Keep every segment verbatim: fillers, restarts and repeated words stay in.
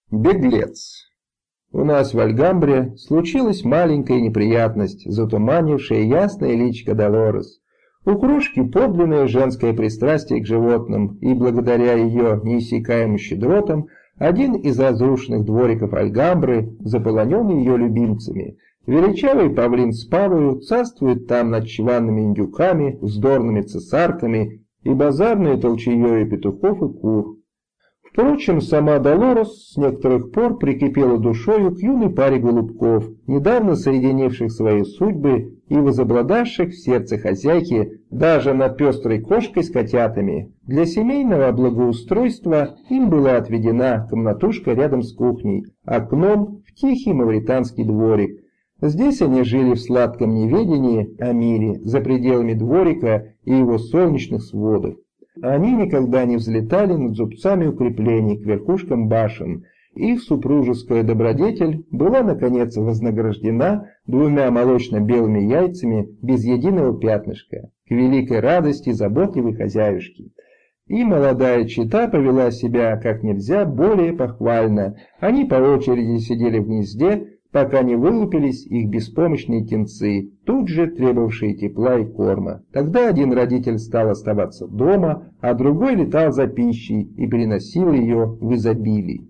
Беглец. У нас в Альгамбре случилась маленькая неприятность, затуманившая ясное личико Долорес. У кружки подлинное женское пристрастие к животным, и благодаря ее неиссякаемым щедротам один из разрушенных двориков Альгамбры заполонен ее любимцами. Величавый павлин с павою царствует там над чванными индюками, вздорными цесарками и базарной толчеей петухов и кур. Впрочем, сама Долорес с некоторых пор прикипела душою к юной паре голубков, недавно соединивших свои судьбы и возобладавших в сердце хозяйки даже над пестрой кошкой с котятами. Для семейного благоустройства им была отведена комнатушка рядом с кухней, окном в тихий мавританский дворик. Здесь они жили в сладком неведении о мире, за пределами дворика и его солнечных сводов. Они никогда не взлетали над зубцами укреплений к верхушкам башен. Их супружеская добродетель была, наконец, вознаграждена двумя молочно-белыми яйцами без единого пятнышка, к великой радости заботливой хозяюшки. И молодая чета повела себя как нельзя более похвально. Они по очереди сидели в гнезде, пока не вылупились их беспомощные птенцы, тут же требовавшие тепла и корма. Тогда один родитель стал оставаться дома, а другой летал за пищей и приносил ее в изобилии.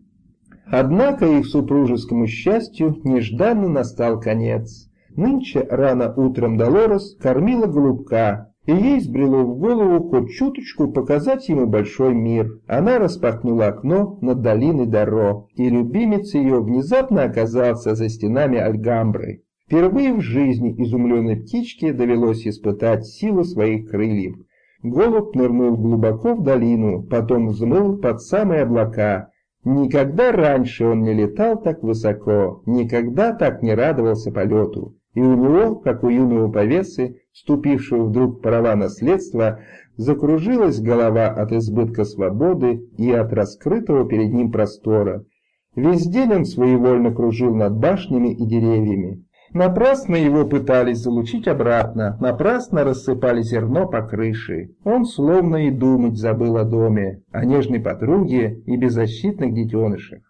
Однако их супружескому счастью нежданно настал конец. Нынче рано утром Долорес кормила голубка, и ей сбрело в голову хоть чуточку показать ему большой мир. Она распахнула окно над долиной Даро, и любимец ее внезапно оказался за стенами Альгамбры. Впервые в жизни изумленной птичке довелось испытать силу своих крыльев. Голубь нырнул глубоко в долину, потом взмыл под самые облака. Никогда раньше он не летал так высоко, никогда так не радовался полету. И у него, как у юного повесы, вступившего вдруг в права наследства, закружилась голова от избытка свободы и от раскрытого перед ним простора. Весь день он своевольно кружил над башнями и деревьями. Напрасно его пытались залучить обратно, напрасно рассыпали зерно по крыше. Он словно и думать забыл о доме, о нежной подруге и беззащитных детенышах.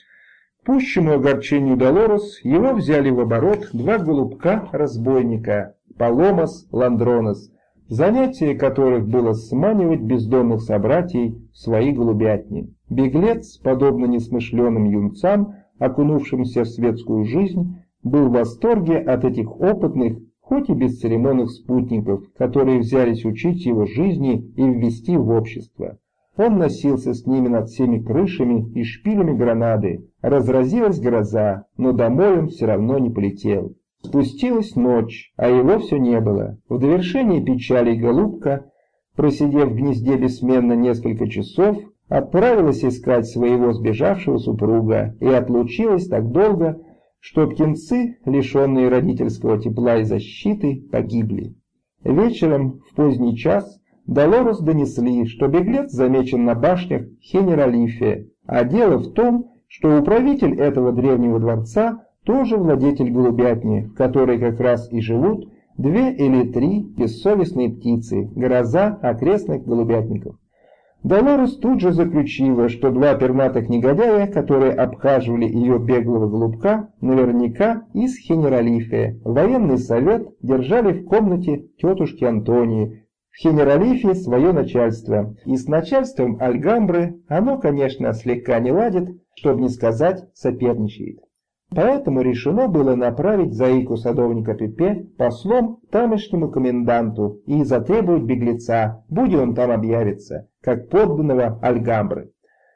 К пущему огорчению Долорес его взяли в оборот два голубка-разбойника, Паломас, Ландронос, занятие которых было сманивать бездомных собратьей в свои голубятни. Беглец, подобно несмышленым юнцам, окунувшимся в светскую жизнь, был в восторге от этих опытных, хоть и бесцеремонных спутников, которые взялись учить его жизни и ввести в общество. Он носился с ними над всеми крышами и шпилями гранады. Разразилась гроза, но домой он все равно не полетел. Спустилась ночь, а его все не было. В довершение печали голубка, просидев в гнезде бессменно несколько часов, отправилась искать своего сбежавшего супруга и отлучилась так долго, что птенцы, лишенные родительского тепла и защиты, погибли. Вечером, в поздний час, Долорес донесли, что беглец замечен на башнях Хенералифе, а дело в том, что управитель этого древнего дворца тоже владетель голубятни, в которой как раз и живут две или три бессовестные птицы, гроза окрестных голубятников. Долорес тут же заключила, что два пернатых негодяя, которые обхаживали ее беглого голубка, наверняка из Хенералифе. Военный совет держали в комнате тетушки Антонии. В Хенералифе свое начальство, и с начальством Альгамбры оно, конечно, слегка не ладит, чтобы не сказать соперничает. Поэтому решено было направить заику садовника Пепе послом к тамошнему коменданту и затребовать беглеца, будь он там объявится, как подданного Альгамбры.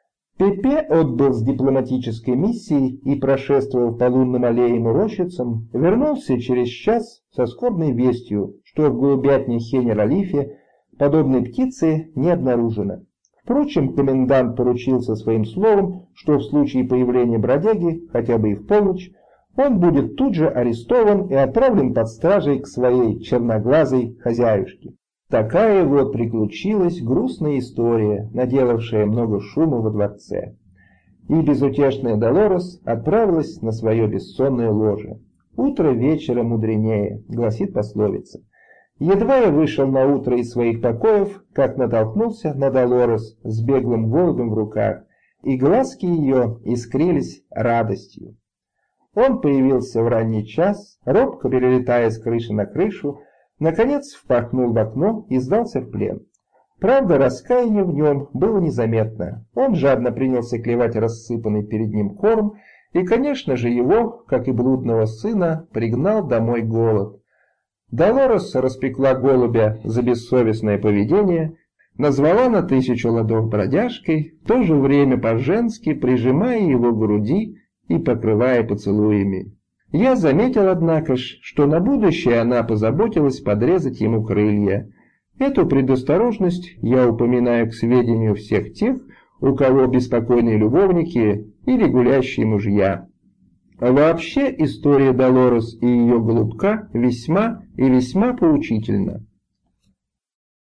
Пепе отбыл с дипломатической миссией и, прошествовав по лунным аллеям и рощицам, вернулся через час со скорбной вестью, что в голубятне Хенералифе подобной птицы не обнаружено. Впрочем, комендант поручился своим словом, что в случае появления бродяги, хотя бы и в полночь, он будет тут же арестован и отправлен под стражей к своей черноглазой хозяюшке. Такая вот приключилась грустная история, наделавшая много шума во дворце. И безутешная Долорес отправилась на свое бессонное ложе. «Утро вечера мудренее», гласит пословица. Едва я вышел на утро из своих покоев, как натолкнулся на Долорес с беглым голубем в руках, и глазки ее искрились радостью. Он появился в ранний час, робко перелетая с крыши на крышу, наконец впорхнул в окно и сдался в плен. Правда, раскаяние в нем было незаметно. Он жадно принялся клевать рассыпанный перед ним корм, и, конечно же, его, как и блудного сына, пригнал домой голод. Долорес распекла голубя за бессовестное поведение, назвала на тысячу ладов бродяжкой, в то же время по-женски прижимая его к груди и покрывая поцелуями. Я заметил, однако ж, что на будущее она позаботилась подрезать ему крылья. Эту предосторожность я упоминаю к сведению всех тех, у кого беспокойные любовники или гулящие мужья. А вообще история Долорес и ее голубка весьма и весьма поучительна.